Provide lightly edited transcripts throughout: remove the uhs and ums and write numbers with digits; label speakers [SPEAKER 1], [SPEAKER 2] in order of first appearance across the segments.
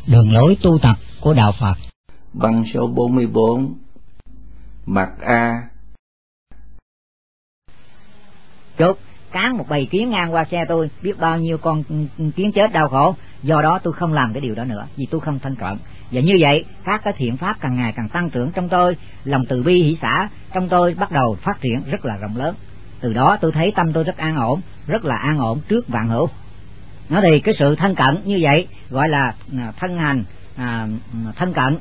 [SPEAKER 1] Đường lối tu tập của Đạo Phật.
[SPEAKER 2] Băng số 44. Mặt A.
[SPEAKER 3] Chốt cán một bầy kiến ngang qua xe tôi, biết bao nhiêu con kiến chết đau khổ, do đó tôi không làm cái điều đó nữa, vì tôi không thân cận. Và như vậy các cái thiện pháp càng ngày càng tăng trưởng trong tôi, lòng từ bi hỷ xả trong tôi bắt đầu phát triển rất là rộng lớn. Từ đó tôi thấy tâm tôi rất an ổn, rất là an ổn trước vạn hữu. Nó thì cái sự thân cận như vậy gọi là thân hành thân cận.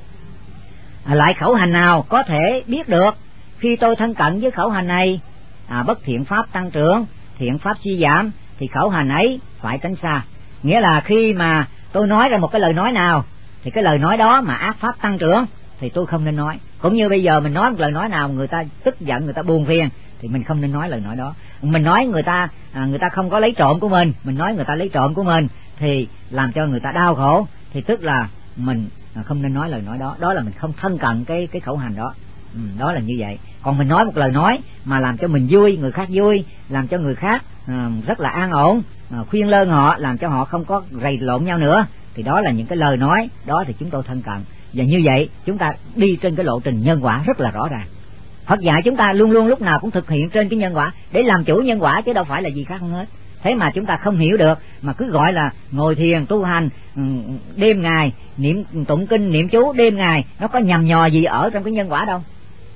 [SPEAKER 3] Lại khẩu hành nào có thể biết được khi tôi thân cận với khẩu hành này bất thiện pháp tăng trưởng, thiện pháp suy giảm, thì khẩu hành ấy phải tránh xa. Nghĩa là khi mà tôi nói ra một cái lời nói nào thì cái lời nói đó mà ác pháp tăng trưởng thì tôi không nên nói. Cũng như bây giờ mình nói một lời nói nào người ta tức giận, người ta buồn phiền thì mình không nên nói lời nói đó. Mình nói người ta không có lấy trộm của mình nói người ta lấy trộm của mình thì làm cho người ta đau khổ, thì tức là mình không nên nói lời nói đó. Đó là mình không thân cận cái khẩu hành đó. Đó là như vậy. Còn mình nói một lời nói mà làm cho mình vui, người khác vui, làm cho người khác rất là an ổn, khuyên lơn họ, làm cho họ không có rầy lộn nhau nữa, thì đó là những cái lời nói đó thì chúng tôi thân cận. Và như vậy chúng ta đi trên cái lộ trình nhân quả rất là rõ ràng. Phật dạy chúng ta luôn luôn lúc nào cũng thực hiện trên cái nhân quả để làm chủ nhân quả, chứ đâu phải là gì khác hơn hết. Thế mà chúng ta không hiểu được, mà cứ gọi là ngồi thiền tu hành đêm ngày, niệm tụng kinh niệm chú đêm ngày, nó có nhằm nhò gì ở trong cái nhân quả đâu,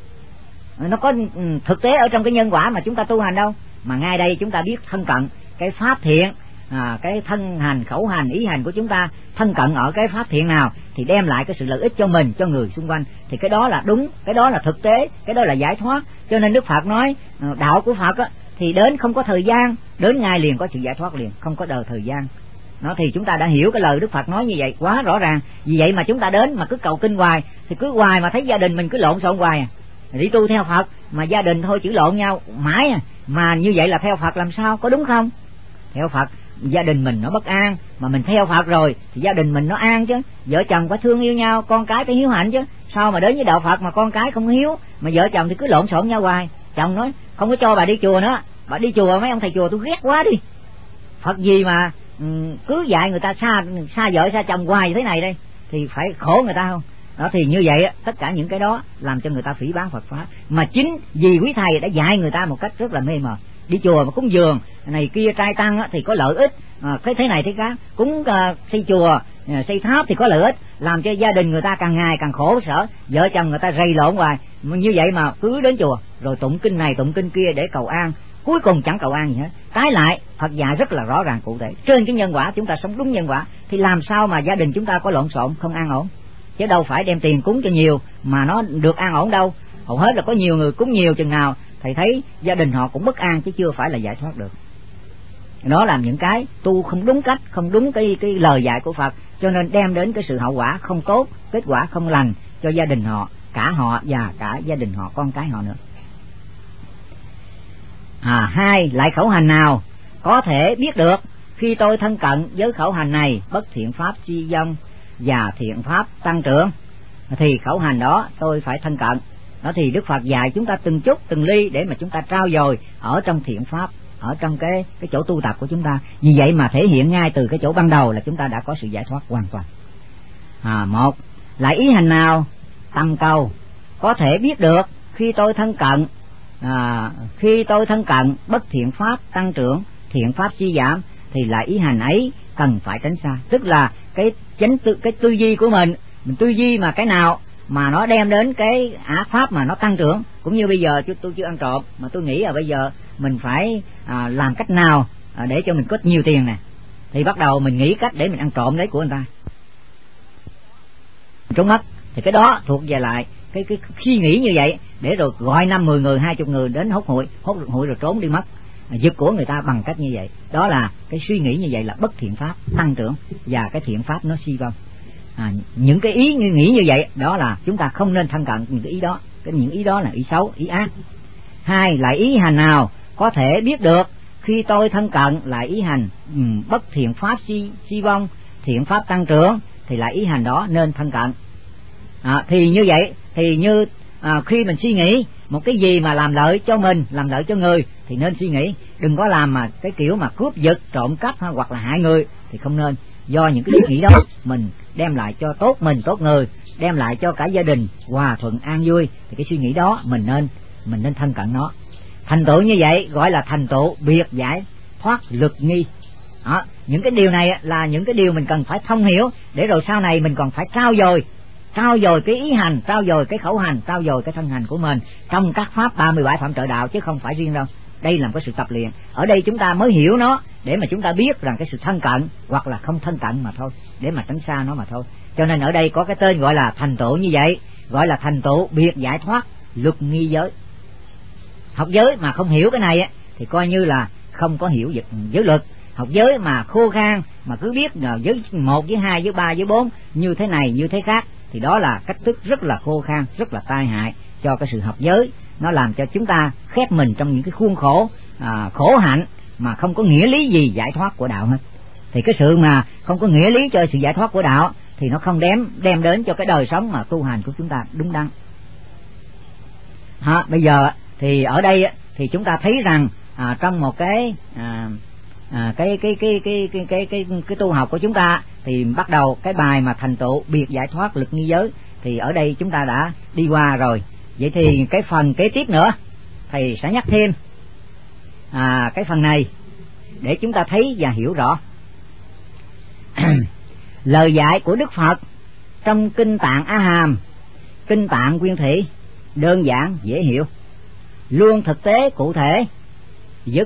[SPEAKER 3] nó có thực tế ở trong cái nhân quả mà chúng ta tu hành đâu. Mà ngay đây chúng ta biết thân cận cái pháp thiện, cái thân hành, khẩu hành, ý hành của chúng ta thân cận ở cái pháp thiện nào thì đem lại cái sự lợi ích cho mình, cho người xung quanh, thì cái đó là đúng, cái đó là thực tế, cái đó là giải thoát. Cho nên Đức Phật nói đạo của Phật á, thì đến không có thời gian, đến ngay liền có sự giải thoát liền, không có đời thời gian. Nó thì chúng ta đã hiểu cái lời Đức Phật nói như vậy quá rõ ràng. Vì vậy mà chúng ta đến mà cứ cầu kinh hoài thì cứ hoài mà thấy gia đình mình cứ lộn xộn hoài đi tu theo Phật mà gia đình thôi chửi lộn nhau mãi mà như vậy là theo Phật làm sao, có đúng không? Theo Phật gia đình mình nó bất an, mà mình theo Phật rồi thì gia đình mình nó an chứ. Vợ chồng phải thương yêu nhau, con cái phải hiếu hạnh chứ. Sao mà đến với đạo Phật mà con cái không hiếu, mà vợ chồng thì cứ lộn xộn nhau hoài. Chồng nói không có cho bà đi chùa nữa, bà đi chùa mấy ông thầy chùa tôi ghét quá đi. Phật gì mà cứ dạy người ta xa vợ xa chồng hoài thế này đây, thì phải khổ người ta không? Đó thì như vậy tất cả những cái đó làm cho người ta phỉ báng Phật pháp. Mà chính vì quý thầy đã dạy người ta một cách rất là mê mờ. Đi chùa mà cúng dường này kia trai tăng thì có lợi ích, cái thế này thế khác. Cúng xây chùa xây tháp thì có lợi ích, làm cho gia đình người ta càng ngày càng khổ sở, vợ chồng người ta rầy lộn hoài. Như vậy mà cứ đến chùa rồi tụng kinh này tụng kinh kia để cầu an, cuối cùng chẳng cầu an gì hết. Trái lại Phật dạy rất là rõ ràng cụ thể, trên cái nhân quả chúng ta sống đúng nhân quả thì làm sao mà gia đình chúng ta có lộn xộn không an ổn. Chứ đâu phải đem tiền cúng cho nhiều mà nó được an ổn đâu. Hầu hết là có nhiều người cúng nhiều chừng nào thầy thấy gia đình họ cũng bất an, chứ chưa phải là giải thoát được. Đó làm những cái tu không đúng cách, không đúng cái lời dạy của Phật, cho nên đem đến cái sự hậu quả không tốt, kết quả không lành cho gia đình họ và cả gia đình họ, con cái họ nữa. Hai, lại khẩu hành nào có thể biết được khi tôi thân cận với khẩu hành này bất thiện pháp suy vong và thiện pháp tăng trưởng, thì khẩu hành đó tôi phải thân cận. Đó thì Đức Phật dạy chúng ta từng chút từng ly để mà chúng ta trau dồi ở trong thiện pháp, ở trong cái chỗ tu tập của chúng ta. Vì vậy mà thể hiện ngay từ cái chỗ ban đầu là chúng ta đã có sự giải thoát hoàn toàn. Một, lại ý hành nào tầm cầu có thể biết được khi tôi thân cận bất thiện pháp tăng trưởng, thiện pháp suy giảm, thì lại ý hành ấy cần phải tránh xa. Tức là cái tư duy của mình tư duy mà cái nào mà nó đem đến cái ác pháp mà nó tăng trưởng. Cũng như bây giờ tôi chưa ăn trộm, mà tôi nghĩ là bây giờ mình phải làm cách nào để cho mình có nhiều tiền nè, thì bắt đầu mình nghĩ cách để mình ăn trộm đấy của người ta trốn mất. Thì cái đó thuộc về lại cái suy nghĩ như vậy, để rồi gọi 5, 10 người, 20 người đến hốt hụi rồi trốn đi mất, giật của người ta bằng cách như vậy. Đó là cái suy nghĩ như vậy là bất thiện pháp tăng trưởng và cái thiện pháp nó suy vong. Những cái ý nghĩ như vậy đó là chúng ta không nên thân cận những cái ý đó. Những ý đó là ý xấu, ý ác. Hai, lại ý hành nào có thể biết được khi tôi thân cận lại ý hành bất thiện pháp suy vong, thiện pháp tăng trưởng, thì lại ý hành đó nên thân cận. Thì như vậy thì như khi mình suy nghĩ một cái gì mà làm lợi cho mình, làm lợi cho người thì nên suy nghĩ, đừng có làm mà cái kiểu mà cướp giật, trộm cắp hoặc là hại người thì không nên. Do những cái suy nghĩ đó mình đem lại cho tốt mình tốt người, đem lại cho cả gia đình hòa thuận an vui, thì cái suy nghĩ đó mình nên thân cận nó. Thành tựu như vậy gọi là thành tựu biệt giải thoát lực nghi. Đó, những cái điều này là những cái điều mình cần phải thông hiểu, để rồi sau này mình còn phải trau dồi cái ý hành, trau dồi cái khẩu hành, trau dồi cái thân hành của mình trong các pháp 37 phạm trợ đạo, chứ không phải riêng đâu. Đây là một cái sự tập luyện. Ở đây chúng ta mới hiểu nó, để mà chúng ta biết rằng cái sự thân cận hoặc là không thân cận mà thôi, để mà tránh xa nó mà thôi. Cho nên ở đây có cái tên gọi là thành tựu như vậy, gọi là thành tựu biệt giải thoát luật nghi giới. Học giới mà không hiểu cái này thì coi như là không có hiểu giới luật. Học giới mà khô khan, mà cứ biết giới 1, giới 2, giới 3, giới 4 như thế này như thế khác, thì đó là cách thức rất là khô khan, rất là tai hại cho cái sự học giới. Nó làm cho chúng ta khép mình trong những cái khuôn khổ khổ hạnh mà không có nghĩa lý gì giải thoát của đạo hết. Thì cái sự mà không có nghĩa lý cho sự giải thoát của đạo thì nó không đem đến cho cái đời sống mà tu hành của chúng ta đúng đắn. Bây giờ thì ở đây thì chúng ta thấy rằng trong một cái tu học của chúng ta thì bắt đầu cái bài mà thành tựu biệt giải thoát lực nghi giới thì ở đây chúng ta đã đi qua rồi. Vậy thì cái phần kế tiếp nữa thầy sẽ nhắc thêm cái phần này để chúng ta thấy và hiểu rõ. Lời dạy của Đức Phật trong Kinh Tạng A Hàm, Kinh Tạng Nguyên Thủy đơn giản dễ hiểu, luôn thực tế cụ thể với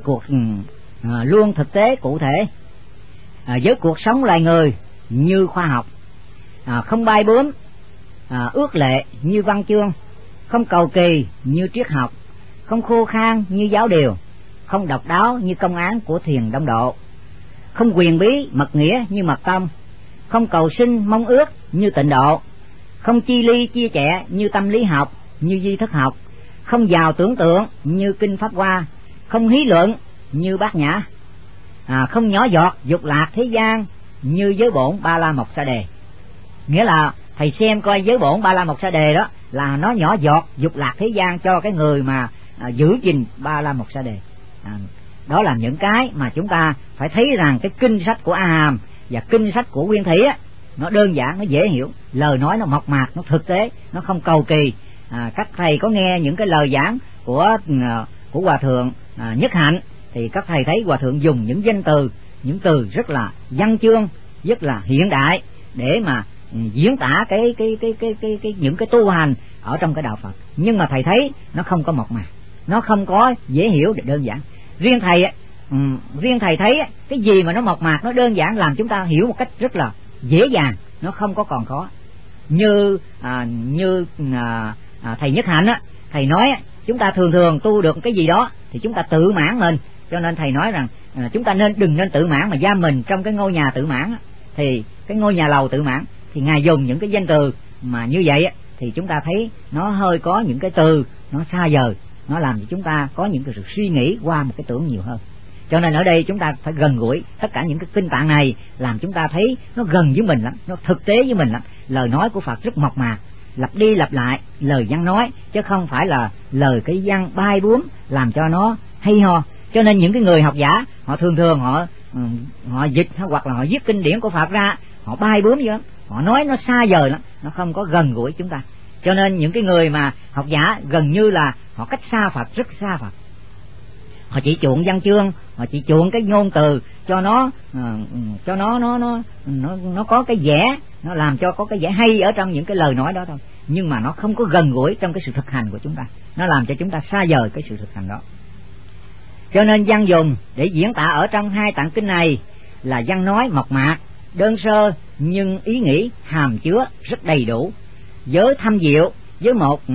[SPEAKER 3] với cuộc sống loài người như khoa học, không bay bướm ước lệ như văn chương, không cầu kỳ như triết học, không khô khan như giáo điều, không độc đáo như công án của thiền đông độ, không quyền bí mật nghĩa như mật tông, không cầu sinh mong ước như tịnh độ, không chi ly chia sẻ như tâm lý học, như duy thức học, không giàu tưởng tượng như kinh Pháp Hoa, không hí luận như Bát Nhã, không nhỏ giọt dục lạc thế gian như giới bổn Ba La Mộc Sa Đề. Nghĩa là thầy xem coi giới bổn Ba La Mộc Sa Đề đó là nó nhỏ giọt dục lạc thế gian cho cái người mà giữ gìn Ba La Mộc Sa Đề. Đó là những cái mà chúng ta phải thấy rằng cái kinh sách của A Hàm và kinh sách của Nguyên Thủy nó đơn giản, nó dễ hiểu, lời nói nó mộc mạc, nó thực tế, nó không cầu kỳ. Các thầy có nghe những cái lời giảng của Hòa Thượng Nhất Hạnh thì các thầy thấy Hòa Thượng dùng những danh từ, những từ rất là văn chương, rất là hiện đại để mà diễn tả những cái tu hành ở trong cái đạo Phật. Nhưng mà thầy thấy nó không có mộc mạc, nó không có dễ hiểu để đơn giản. Riêng thầy thấy cái gì mà nó mộc mạc, nó đơn giản làm chúng ta hiểu một cách rất là dễ dàng, nó không có còn khó. Như thầy Nhất Hạnh thầy nói chúng ta thường tu được cái gì đó thì chúng ta tự mãn mình, cho nên thầy nói rằng chúng ta đừng nên tự mãn mà giam mình trong cái ngôi nhà tự mãn, thì cái ngôi nhà lầu tự mãn. Thì ngài dùng những cái danh từ mà như vậy thì chúng ta thấy nó hơi có những cái từ nó xa vời, nó làm cho chúng ta có những cái sự suy nghĩ qua một cái tưởng nhiều hơn. Cho nên ở đây chúng ta phải gần gũi tất cả những cái kinh tạng này, làm chúng ta thấy nó gần với mình lắm, nó thực tế với mình lắm. Lời nói của Phật rất mộc mạc, lặp đi lặp lại lời văn nói, chứ không phải là lời cái văn bay bướm làm cho nó hay ho. Cho nên những cái người học giả họ thường họ dịch hoặc là họ viết kinh điển của Phật ra, họ bay bướm vậy lắm, họ nói nó xa vời lắm, nó không có gần gũi chúng ta. Cho nên những cái người mà học giả gần như là họ cách xa Phật, rất xa Phật. Họ chỉ chuộng văn chương, họ chỉ chuộng cái ngôn từ cho nó có cái vẻ, nó làm cho có cái vẻ hay ở trong những cái lời nói đó thôi. Nhưng mà nó không có gần gũi trong cái sự thực hành của chúng ta, nó làm cho chúng ta xa vời cái sự thực hành đó. Cho nên văn dùng để diễn tả ở trong hai tạng kinh này là văn nói mộc mạc, đơn sơ nhưng ý nghĩ hàm chứa rất đầy đủ, với thâm diệu, với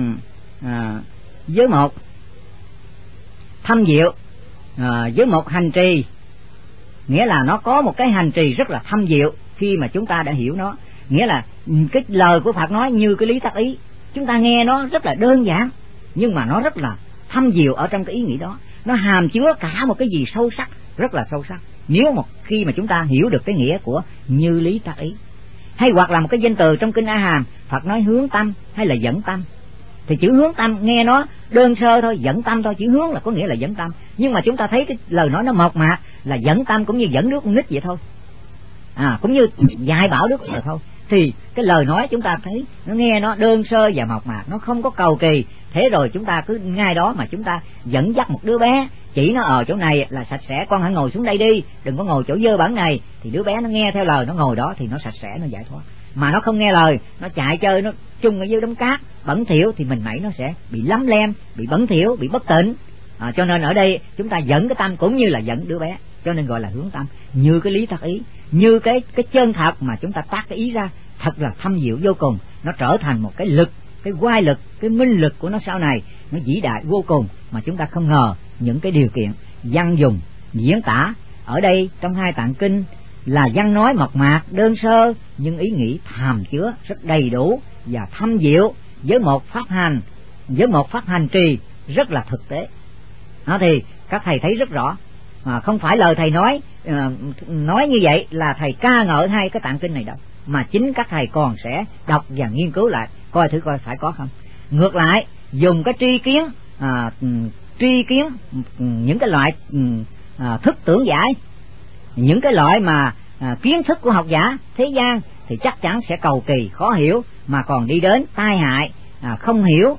[SPEAKER 3] một thâm diệu, với một hành trì, nghĩa là nó có một cái hành trì rất là thâm diệu khi mà chúng ta đã hiểu nó. Nghĩa là cái lời của Phật nói như cái lý tác ý, chúng ta nghe nó rất là đơn giản nhưng mà nó rất là thâm diệu ở trong cái ý nghĩ đó, nó hàm chứa cả một cái gì sâu sắc, rất là sâu sắc. Nếu một khi mà chúng ta hiểu được cái nghĩa của như lý tác ý, hay hoặc là một cái danh từ trong kinh A Hàm Phật nói hướng tâm hay là dẫn tâm, thì chữ hướng tâm nghe nó đơn sơ thôi, dẫn tâm thôi, chữ hướng là có nghĩa là dẫn tâm, nhưng mà chúng ta thấy cái lời nói nó mộc mạc là dẫn tâm, cũng như dẫn nước con nít vậy thôi, cũng như dạy bảo đức vậy thôi. thì cái lời nói chúng ta thấy nó nghe nó đơn sơ và mộc mạc, nó không có cầu kỳ. Thế rồi chúng ta cứ ngay đó mà chúng ta dẫn dắt một đứa bé, chỉ nó ở chỗ này là sạch sẽ, con hãy ngồi xuống đây đi, đừng có ngồi chỗ dơ bẩn này, thì đứa bé nó nghe theo lời, nó ngồi đó thì nó sạch sẽ, nó giải thoát. Mà nó không nghe lời, nó chạy chơi, nó chung ở dưới đống cát bẩn thỉu thì mình nãy nó sẽ bị lấm lem, bị bẩn thỉu, bị bất tịnh. Cho nên ở đây chúng ta dẫn cái tâm cũng như là dẫn đứa bé, cho nên gọi là hướng tâm, như cái lý thật ý, như cái chân thật mà chúng ta tác cái ý ra, thật là thâm diệu vô cùng. Nó trở thành một cái lực, cái oai lực, cái minh lực của nó sau này, nó vĩ đại vô cùng mà chúng ta không ngờ. Những cái điều kiện văn dùng diễn tả ở đây trong hai tạng kinh là văn nói mộc mạc đơn sơ, nhưng ý nghĩ hàm chứa rất đầy đủ và thâm diệu, với một pháp hành trì rất là thực tế. Đó thì các thầy thấy rất rõ, không phải lời thầy nói như vậy là thầy ca ngợi hai cái tạng kinh này đâu, mà chính các thầy còn sẽ đọc và nghiên cứu lại coi thử coi phải có không. Ngược lại dùng cái tri kiến những cái loại thức tưởng giải, những cái loại mà kiến thức của học giả thế gian thì chắc chắn sẽ cầu kỳ khó hiểu, mà còn đi đến tai hại, không hiểu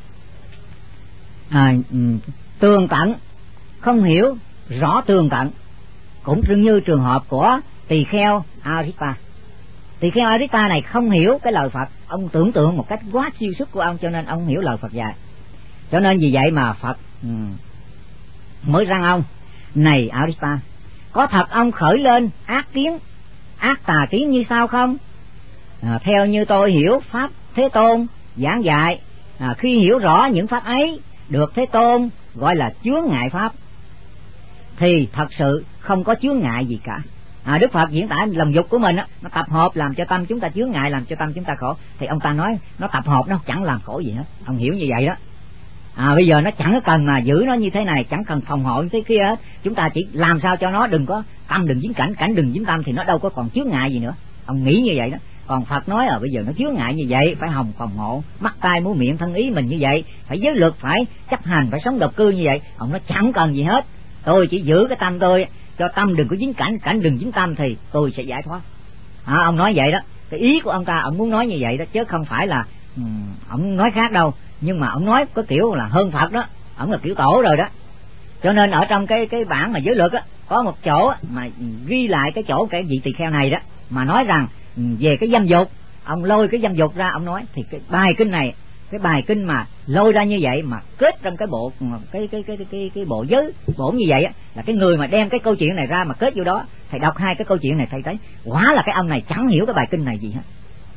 [SPEAKER 3] tường tận, không hiểu rõ tường tận. Cũng như trường hợp của tỳ kheo Aripa. Tỳ kheo Aripa này không hiểu cái lời Phật, ông tưởng tượng một cách quá siêu xuất của ông, cho nên ông hiểu lời Phật dạy. Cho nên vì vậy mà Phật mới răng ông: này Aripa, có thật ông khởi lên ác tà kiến như sao không? Theo như tôi hiểu pháp Thế Tôn giảng dạy, khi hiểu rõ những pháp ấy được Thế Tôn gọi là chướng ngại pháp, thì thật sự không có chướng ngại gì cả. Đức Phật diễn tả lòng dục của mình á, nó tập hợp làm cho tâm chúng ta chướng ngại, làm cho tâm chúng ta khổ, thì ông ta nói nó tập hợp nó chẳng làm khổ gì hết. Ông hiểu như vậy đó. Bây giờ nó chẳng cần mà giữ nó như thế này, chẳng cần phòng hộ như thế kia hết. Chúng ta chỉ làm sao cho nó đừng có tâm đừng dính cảnh, cảnh đừng dính tâm, thì nó đâu có còn chướng ngại gì nữa. Ông nghĩ như vậy đó. Còn Phật nói bây giờ nó chướng ngại như vậy, phải phòng hộ mắt tai mũi miệng thân ý mình như vậy, phải giới luật, phải chấp hành, phải sống độc cư như vậy. Ông nói chẳng cần gì hết, tôi chỉ giữ cái tâm tôi, cho tâm đừng có dính cảnh, cảnh đừng dính tâm thì tôi sẽ giải thoát. Ông nói vậy đó. Cái ý của ông ta, ông muốn nói như vậy đó, chứ không phải là ông nói khác đâu. Nhưng mà ông nói có kiểu là hơn Phật đó, ông là kiểu tổ rồi đó. Cho nên ở trong cái bản mà giới luật á, có một chỗ mà ghi lại cái chỗ cái vị tỳ kheo này đó, mà nói rằng về cái dâm dục, ông lôi cái dâm dục ra, ông nói thì cái bài kinh này, cái bài kinh mà lôi ra như vậy mà kết trong cái bộ cái bộ giới bổn như vậy á, là cái người mà đem cái câu chuyện này ra mà kết vô đó. Thầy đọc hai cái câu chuyện này thầy thấy quả là cái ông này chẳng hiểu cái bài kinh này gì hết.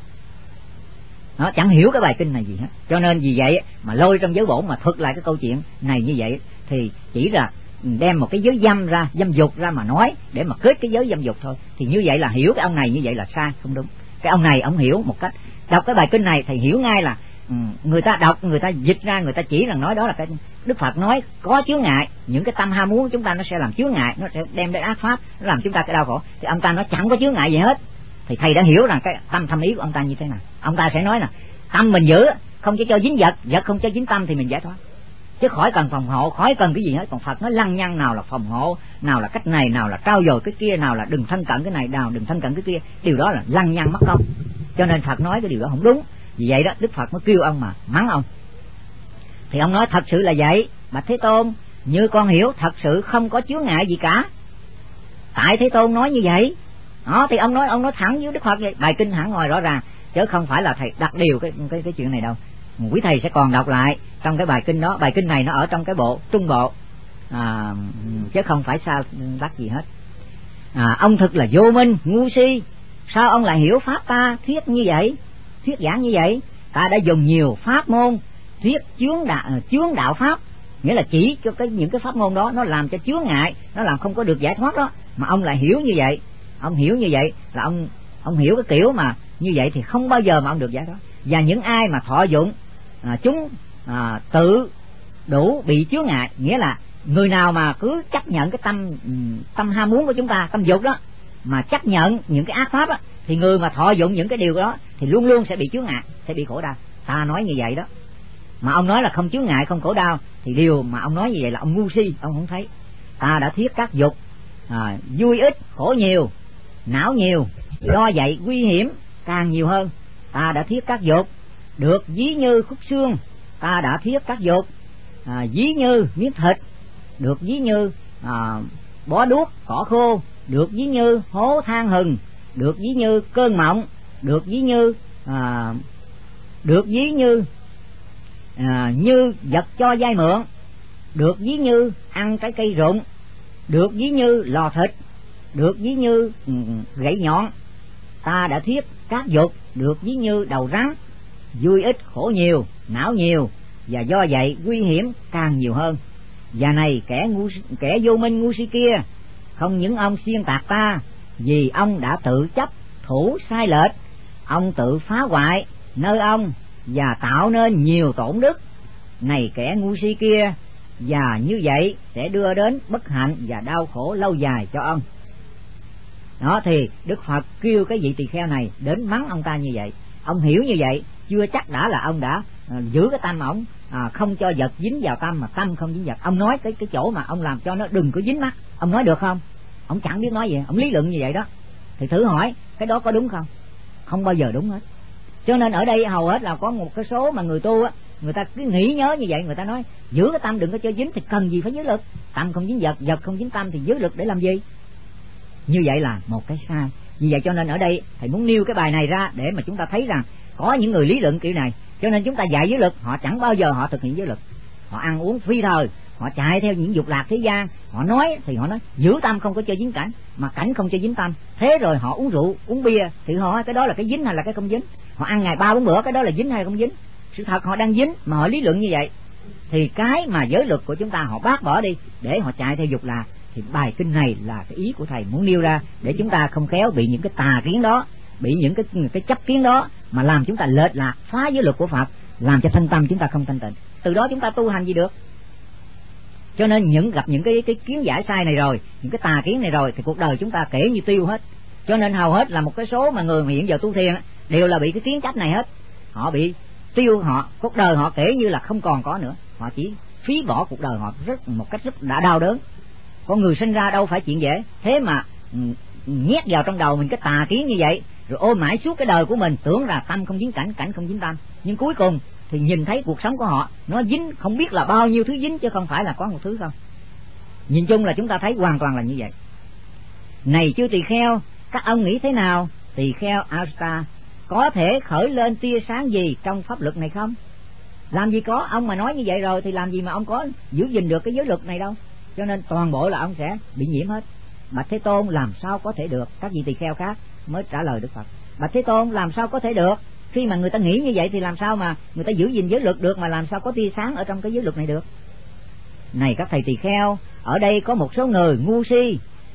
[SPEAKER 3] Nó chẳng hiểu cái bài kinh này gì hết. Cho nên vì vậy mà lôi trong giới bổn mà thuật lại cái câu chuyện này như vậy, thì chỉ là đem một cái giới dâm dục ra mà nói để mà kết cái giới dâm dục thôi. Thì như vậy là hiểu cái ông này như vậy là sai, không đúng. Cái ông này ông hiểu một cách, đọc cái bài kinh này thì hiểu ngay là người ta đọc, người ta dịch ra, người ta chỉ rằng nói đó là cái Đức Phật nói có chướng ngại, những cái tâm ham muốn của chúng ta nó sẽ làm chướng ngại, nó sẽ đem đến ác pháp, nó làm chúng ta cái đau khổ. Thì ông ta nói chẳng có chướng ngại gì hết. Thì thầy đã hiểu rằng cái tâm thâm ý của ông ta như thế nào. Ông ta sẽ nói là tâm mình giữ, không chỉ cho dính vật, vật không cho dính tâm thì mình giải thoát, chứ khỏi cần phòng hộ, khỏi cần cái gì hết. Còn Phật nói lăng nhăng, nào là phòng hộ, nào là cách này, nào là trao dồi cái kia, nào là đừng thân cận cái này, nào đừng thân cận cái kia, điều đó là lăng nhăng mất công. Cho nên Phật nói cái điều đó không đúng. Vì vậy đó Đức Phật mới kêu ông mà mắng ông. Thì ông nói thật sự là vậy, bạch Thế Tôn, như con hiểu thật sự không có chướng ngại gì cả. Tại Thế Tôn nói như vậy đó, thì ông nói thẳng với Đức Phật vậy. Bài kinh hẳn ngồi rõ ràng, chứ không phải là thầy đặt điều cái chuyện này đâu. Quý thầy sẽ còn đọc lại trong cái bài kinh đó. Bài kinh này nó ở trong cái bộ trung bộ, chứ không phải sao đắc gì hết. Ông thực là vô minh ngu si, sao ông lại hiểu pháp ta thuyết như vậy, thuyết giảng như vậy? Ta đã dùng nhiều pháp môn thuyết chướng đạo pháp, nghĩa là chỉ cho những cái pháp môn đó nó làm cho chướng ngại, nó làm không có được giải thoát đó, mà ông lại hiểu như vậy. Ông hiểu như vậy là ông hiểu cái kiểu mà như vậy thì không bao giờ mà ông được giải thoát. Và những ai mà thọ dụng chúng tự đủ bị chướng ngại, nghĩa là người nào mà cứ chấp nhận cái tâm ham muốn của chúng ta, tâm dục đó, mà chấp nhận những cái ác pháp đó, thì người mà thọ dụng những cái điều đó thì luôn luôn sẽ bị chướng ngại, sẽ bị khổ đau. Ta nói như vậy đó. Mà ông nói là không chướng ngại, không khổ đau, thì điều mà ông nói như vậy là ông ngu si, ông không thấy. Ta đã thiết các dục vui ít, khổ nhiều, não nhiều, do vậy nguy hiểm, càng nhiều hơn. Ta đã thiết các dục được ví như khúc xương, ta đã thiết các dục ví như miếng thịt, được ví như bó đuốc cỏ khô, được ví như hố than hừng, được ví như cơn mộng, được ví như như vật cho vay mượn, được ví như ăn trái cây rụng, được ví như lò thịt, được ví như gậy nhọn. Ta đã thiết các dục được ví như đầu rắn, vui ít khổ nhiều, não nhiều, và do vậy nguy hiểm càng nhiều hơn. Và này kẻ vô minh ngu si kia, không những ông xuyên tạc ta, vì ông đã tự chấp thủ sai lệch, ông tự phá hoại nơi ông và tạo nên nhiều tổn đức. Này kẻ ngu si kia, và như vậy sẽ đưa đến bất hạnh và đau khổ lâu dài cho ông. Đó thì Đức Phật kêu cái vị tỳ kheo này đến mắng ông ta như vậy. Ông hiểu như vậy chưa chắc đã là ông đã giữ cái tâm ổng không cho vật dính vào tâm, mà tâm không dính vật. Ông nói cái chỗ mà ông làm cho nó đừng có dính mắt, ông nói được không? Ông chẳng biết nói gì, ông lý luận như vậy đó. Thì thử hỏi cái đó có đúng không? Không bao giờ đúng hết. Cho nên ở đây hầu hết là có một cái số mà người tu á, người ta cứ nghĩ nhớ như vậy, người ta nói giữ cái tâm đừng có cho dính thì cần gì phải giữ lực. Tâm không dính vật, vật không dính tâm thì giữ lực để làm gì? Như vậy là một cái sai. Vì vậy cho nên ở đây thầy muốn nêu cái bài này ra để mà chúng ta thấy rằng có những người lý luận kiểu này. Cho nên chúng ta dạy giới lực, họ chẳng bao giờ họ thực hiện giới lực. Họ ăn uống phi thời, họ chạy theo những dục lạc thế gian. Họ nói thì họ nói giữ tâm không có cho dính cảnh, mà cảnh không cho dính tâm. Thế rồi họ uống rượu, uống bia thì họ cái đó là cái dính hay là cái không dính? Họ ăn ngày 3-4 bữa, cái đó là dính hay không dính? Sự thật họ đang dính mà họ lý luận như vậy. Thì cái mà giới luật của chúng ta họ bác bỏ đi để họ chạy theo dục lạc. Thì bài kinh này là cái ý của thầy muốn nêu ra để chúng ta không khéo bị những cái tà kiến đó, bị những cái chấp kiến đó mà làm chúng ta lệch lạc, phá giới luật của Phật, làm cho thân tâm chúng ta không thanh tịnh. Từ đó chúng ta tu hành gì được. Cho nên gặp những cái kiến giải sai này rồi, những cái tà kiến này rồi thì cuộc đời chúng ta kể như tiêu hết. Cho nên hầu hết là một cái số mà người hiện giờ tu thiền đều là bị cái kiến chấp này hết. Họ bị tiêu, cuộc đời họ kể như là không còn có nữa. Họ chỉ phí bỏ cuộc đời họ một cách rất đã đau đớn. Con người sinh ra đâu phải chuyện dễ, thế mà nhét vào trong đầu mình cái tà kiến như vậy, rồi ôm mãi suốt cái đời của mình, tưởng là tâm không dính cảnh, cảnh không dính tâm. Nhưng cuối cùng thì nhìn thấy cuộc sống của họ nó dính không biết là bao nhiêu thứ dính, chứ không phải là có một thứ không. Nhìn chung là chúng ta thấy hoàn toàn là như vậy. Này chư tỳ kheo, các ông nghĩ thế nào? Tỳ kheo Asta có thể khởi lên tia sáng gì trong pháp luật này không? Làm gì có, ông mà nói như vậy rồi thì làm gì mà ông có giữ gìn được cái giới luật này đâu. Cho nên toàn bộ là ông sẽ bị nhiễm hết. Bạch Thế Tôn làm sao có thể được? Các vị tỳ kheo khác mới trả lời Đức Phật. Bạch Thế Tôn làm sao có thể được? Khi mà người ta nghĩ như vậy thì làm sao mà người ta giữ gìn giới luật được, mà làm sao có tia sáng ở trong cái giới luật này được? Này các thầy tỳ kheo, ở đây có một số người ngu si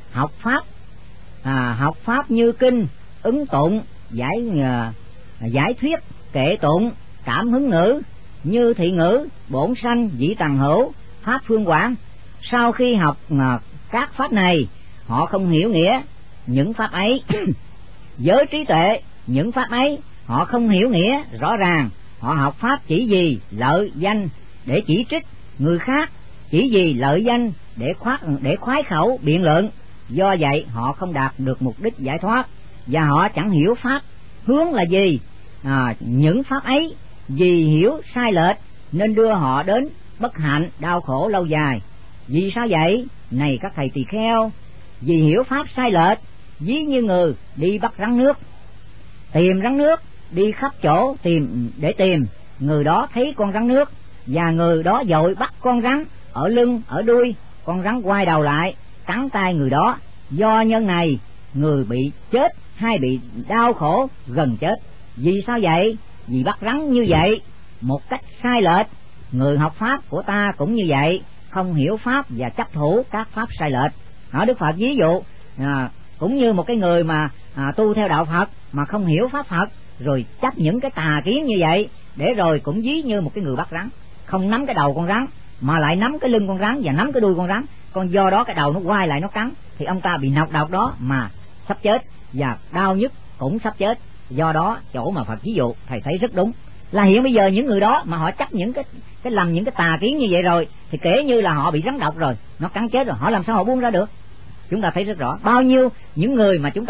[SPEAKER 3] học pháp như kinh, ứng tụng, giải thuyết, kệ tụng, cảm hứng ngữ, như thị ngữ, bổn sanh, dĩ tằng hữu, pháp phương quảng. Sau khi học các pháp này, họ không hiểu nghĩa những pháp ấy. Với trí tuệ những pháp ấy, họ không hiểu nghĩa rõ ràng. Họ học pháp chỉ vì lợi danh để chỉ trích người khác, chỉ vì lợi danh để khoái khẩu biện luận. Do vậy họ không đạt được mục đích giải thoát, và họ chẳng hiểu pháp hướng là gì. Những pháp ấy vì hiểu sai lệch nên đưa họ đến bất hạnh đau khổ lâu dài. Vì sao vậy? Này các thầy tỳ kheo, vì hiểu pháp sai lệch, ví như người đi bắt rắn nước, tìm rắn nước, đi khắp chỗ để tìm. Người đó thấy con rắn nước, và người đó vội bắt con rắn ở lưng, ở đuôi. Con rắn quay đầu lại cắn tay người đó. Do nhân này, người bị chết hay bị đau khổ gần chết. Vì sao vậy? Vì bắt rắn như vậy một cách sai lệch. Người học pháp của ta cũng như vậy, không hiểu pháp và chấp thủ các pháp sai lệch. Đức Phật ví dụ cũng như một cái người mà tu theo đạo Phật mà không hiểu pháp Phật, rồi chấp những cái tà kiến như vậy, để rồi cũng ví như một cái người bắt rắn, không nắm cái đầu con rắn mà lại nắm cái lưng con rắn và nắm cái đuôi con rắn. Còn do đó cái đầu nó quay lại nó cắn, thì ông ta bị nọc độc đó mà sắp chết, và đau nhức cũng sắp chết. Do đó chỗ mà Phật ví dụ thầy thấy rất đúng, là hiện bây giờ những người đó mà họ chấp những cái lầm, những cái tà kiến như vậy rồi, thì kể như là họ bị rắn độc rồi, nó cắn chết rồi, họ làm sao họ buông ra được? Chúng ta thấy rất rõ bao nhiêu những người mà chúng ta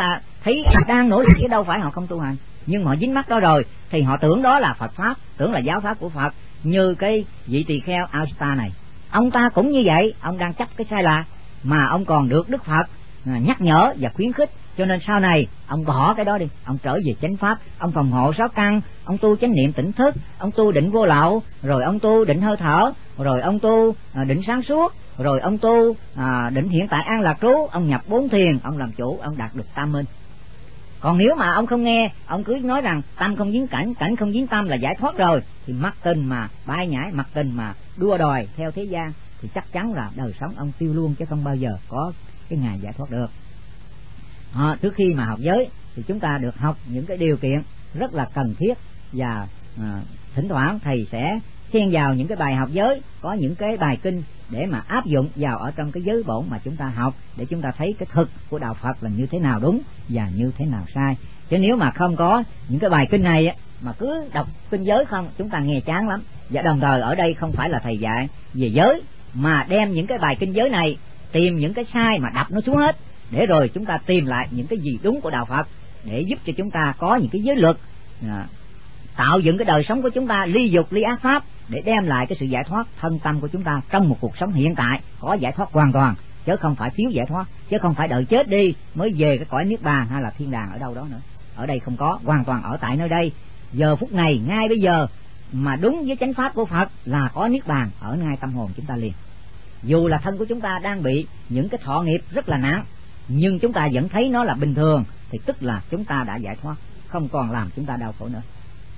[SPEAKER 3] thấy đang nổi chứ đâu phải họ không tu hành, nhưng họ dính mắc đó rồi thì họ tưởng đó là Phật pháp, tưởng là giáo pháp của Phật. Như cái vị tỳ kheo Austa này, ông ta cũng như vậy, ông đang chấp cái sai lạc mà ông còn được Đức Phật nhắc nhở và khuyến khích, cho nên sau này ông bỏ cái đó đi, ông trở về chánh pháp, ông phòng hộ sáu căn, ông tu chánh niệm tỉnh thức, ông tu định vô lậu, rồi ông tu định hơi thở, rồi ông tu định sáng suốt, rồi ông tu định hiện tại an lạc trú, ông nhập 4 thiền, ông làm chủ, ông đạt được tam minh. Còn nếu mà ông không nghe, ông cứ nói rằng tâm không dính cảnh, cảnh không dính tâm là giải thoát rồi, thì mắc tình mà bay nhảy, mắc tình mà đua đòi theo thế gian, thì chắc chắn là đời sống ông tiêu luôn, chứ không bao giờ có cái ngày giải thoát được. Trước khi mà học giới thì chúng ta được học những cái điều kiện rất là cần thiết, và thỉnh thoảng thầy sẽ xen vào những cái bài học giới, có những cái bài kinh để mà áp dụng vào ở trong cái giới bổn mà chúng ta học, để chúng ta thấy cái thực của đạo Phật là như thế nào đúng và như thế nào sai. Chứ nếu mà không có những cái bài kinh này mà cứ đọc kinh giới không, chúng ta nghe chán lắm. Và đồng thời ở đây không phải là thầy dạy về giới, mà đem những cái bài kinh giới này tìm những cái sai mà đập nó xuống hết, để rồi chúng ta tìm lại những cái gì đúng của đạo Phật, để giúp cho chúng ta có những cái giới luật, tạo dựng cái đời sống của chúng ta ly dục ly ác pháp, để đem lại cái sự giải thoát thân tâm của chúng ta trong một cuộc sống hiện tại có giải thoát hoàn toàn, chứ không phải thiếu giải thoát, chứ không phải đợi chết đi mới về cái cõi niết bàn hay là thiên đàng ở đâu đó nữa. Ở đây không có, hoàn toàn ở tại nơi đây, giờ phút này, ngay bây giờ mà đúng với chánh pháp của Phật là có niết bàn ở ngay tâm hồn chúng ta liền. Dù là thân của chúng ta đang bị những cái thọ nghiệp rất là nặng, nhưng chúng ta vẫn thấy nó là bình thường, thì tức là chúng ta đã giải thoát, không còn làm chúng ta đau khổ nữa.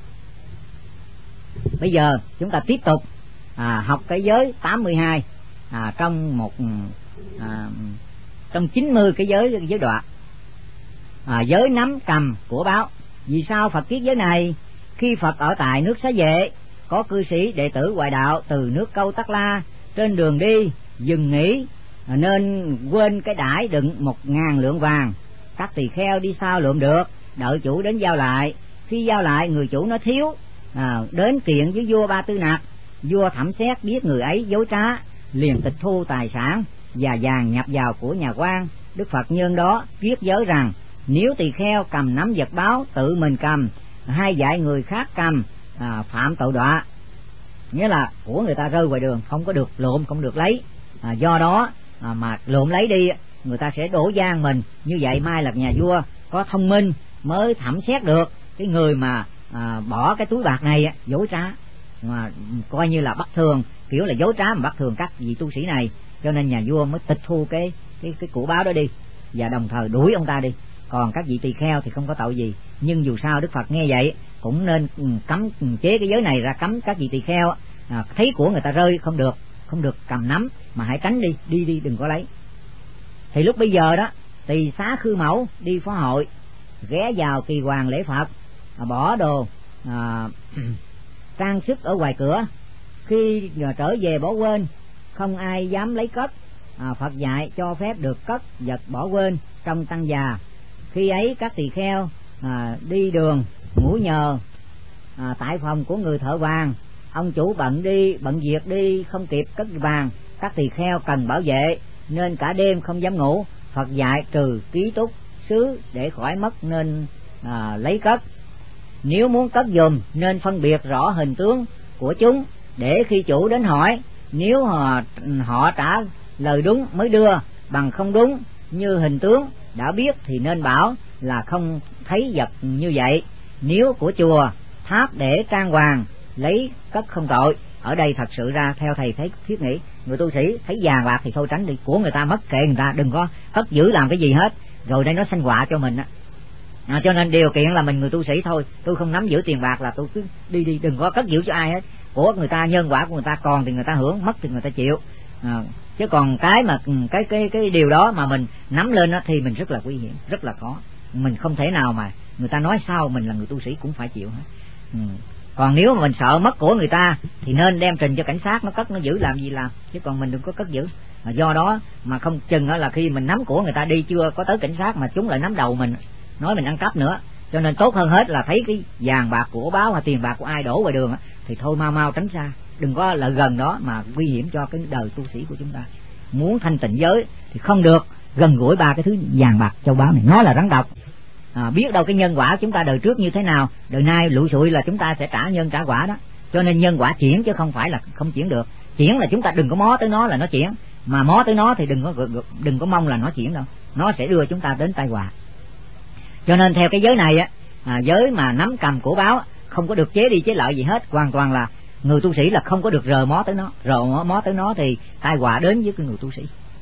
[SPEAKER 3] Bây giờ chúng ta tiếp tục học cái giới 82 trong 90 cái giới đoạn. Giới nắm cầm của báo. Vì sao Phật viết giới này? Khi Phật ở tại nước Xá Vệ, có cư sĩ đệ tử ngoại đạo từ nước Câu Tắc La trên đường đi dừng nghỉ, nên quên cái đãi đựng 1000 lượng vàng. Các tỳ kheo đi sau lượm được, đợi chủ đến giao lại. Khi giao lại, người chủ nó thiếu, đến kiện với vua Ba Tư Nặc. Vua thẩm xét biết người ấy dối trá, liền tịch thu tài sản và vàng nhập vào của nhà quan. Đức Phật nhân đó viết giới rằng, nếu tỳ kheo cầm nắm vật báo tự mình cầm, hay dạy người khác cầm, phạm tội đọa. Nghĩa là của người ta rơi ngoài đường không có được lượm, không được lấy, do đó mà lượm lấy đi, người ta sẽ đổ gian mình. Như vậy mai là nhà vua có thông minh mới thẩm xét được cái người mà bỏ cái túi bạc này dối trá, mà coi như là bất thường, kiểu là dối trá mà bất thường các vị tu sĩ này, cho nên nhà vua mới tịch thu cái của báo đó đi, và đồng thời đuổi ông ta đi. Còn các vị tỳ kheo thì không có tội gì, nhưng dù sao Đức Phật nghe vậy cũng nên cấm chế cái giới này ra, cấm các vị tỳ kheo thấy của người ta rơi không được cầm nắm, mà hãy tránh đi đừng có lấy. Thì lúc bây giờ đó, tỳ xá Khư Mẫu đi phó hội, ghé vào kỳ hoàng lễ Phật, bỏ đồ trang sức ở ngoài cửa. Khi trở về bỏ quên, không ai dám lấy cất. Phật dạy cho phép được cất vật bỏ quên trong tăng già. Khi ấy các tỳ kheo đi đường ngủ nhờ tại phòng của người thợ vàng. Ông chủ bận việc đi không kịp cất vàng, các tỳ kheo cần bảo vệ nên cả đêm không dám ngủ. Phật dạy trừ ký túc xứ để khỏi mất nên lấy cất. Nếu muốn cất dùm nên phân biệt rõ hình tướng của chúng, để khi chủ đến hỏi, nếu họ trả lời đúng mới đưa, bằng không đúng như hình tướng đã biết thì nên bảo là không thấy vật như vậy. Nếu của chùa tháp để trang hoàng, lấy cất không tội. Ở đây thật sự ra theo thầy thấy thiết nghĩ, người tu sĩ thấy vàng bạc thì thôi tránh đi, của người ta mất kệ người ta, đừng có cất giữ làm cái gì hết, rồi đây nó sanh họa cho mình á. Cho nên điều kiện là mình người tu sĩ thôi, tôi không nắm giữ tiền bạc là tôi cứ đi, đừng có cất giữ cho ai hết. Của người ta, nhân quả của người ta còn thì người ta hưởng, mất thì người ta chịu. Chứ còn cái mà cái điều đó mà mình nắm lên đó, thì mình rất là nguy hiểm, rất là khó. Mình không thể nào mà người ta nói sao mình là người tu sĩ cũng phải chịu hết. Còn nếu mà mình sợ mất của người ta thì nên đem trình cho cảnh sát, nó cất nó giữ làm gì làm, chứ còn mình đừng có cất giữ. Do đó mà không chừng là khi mình nắm của người ta đi chưa có tới cảnh sát mà chúng lại nắm đầu mình, nói mình ăn cắp nữa. Cho nên tốt hơn hết là thấy cái vàng bạc của báo hay tiền bạc của ai đổ ngoài đường thì thôi mau tránh xa, đừng có lại gần đó mà nguy hiểm cho cái đời tu sĩ của chúng ta. Muốn thanh tịnh giới thì không được gần gũi ba cái thứ vàng bạc châu báu này, nó là rắn độc. biết đâu cái nhân quả chúng ta đời trước như thế nào, đời nay lụi xụi là chúng ta sẽ trả nhân trả quả đó. Cho nên nhân quả chuyển chứ không phải là không chuyển được. Chuyển là chúng ta đừng có mó tới nó là nó chuyển, mà mó tới nó thì đừng có mong là nó chuyển đâu, nó sẽ đưa chúng ta đến tai họa. Cho nên theo cái giới này á, giới mà nắm cầm của báo không có được chế đi chế lợi gì hết, hoàn toàn là người tu sĩ là không có được rờ mó tới nó, mó tới nó thì tai họa đến với cái người tu sĩ.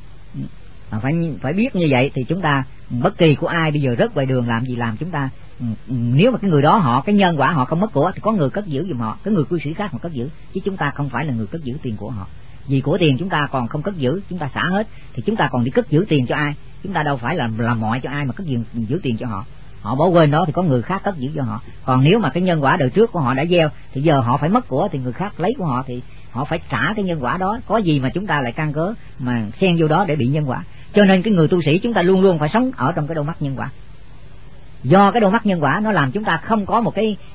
[SPEAKER 3] Phải biết như vậy thì chúng ta bất kỳ của ai bây giờ rớt ngoài đường làm gì làm chúng ta, nếu mà cái người đó họ cái nhân quả họ không mất của thì có người cất giữ giùm họ, cái người cư sĩ khác họ cất giữ, chứ chúng ta không phải là người cất giữ tiền của họ. Vì của tiền chúng ta còn không cất giữ, chúng ta xả hết thì chúng ta còn đi cất giữ tiền cho ai? Chúng ta đâu phải là làm mọi cho ai mà cất giữ tiền cho họ. Họ bỏ quên đó thì có người khác cất giữ cho họ. Còn nếu mà cái nhân quả đời trước của họ đã gieo thì giờ họ phải mất của thì người khác lấy của họ thì họ phải trả cái nhân quả đó. Có gì mà chúng ta lại căn cớ mà xen vô đó để bị nhân quả. Cho nên cái người tu sĩ chúng ta luôn luôn phải sống ở trong cái đôi mắt nhân quả. Do cái đôi mắt nhân quả nó làm chúng ta không có một cái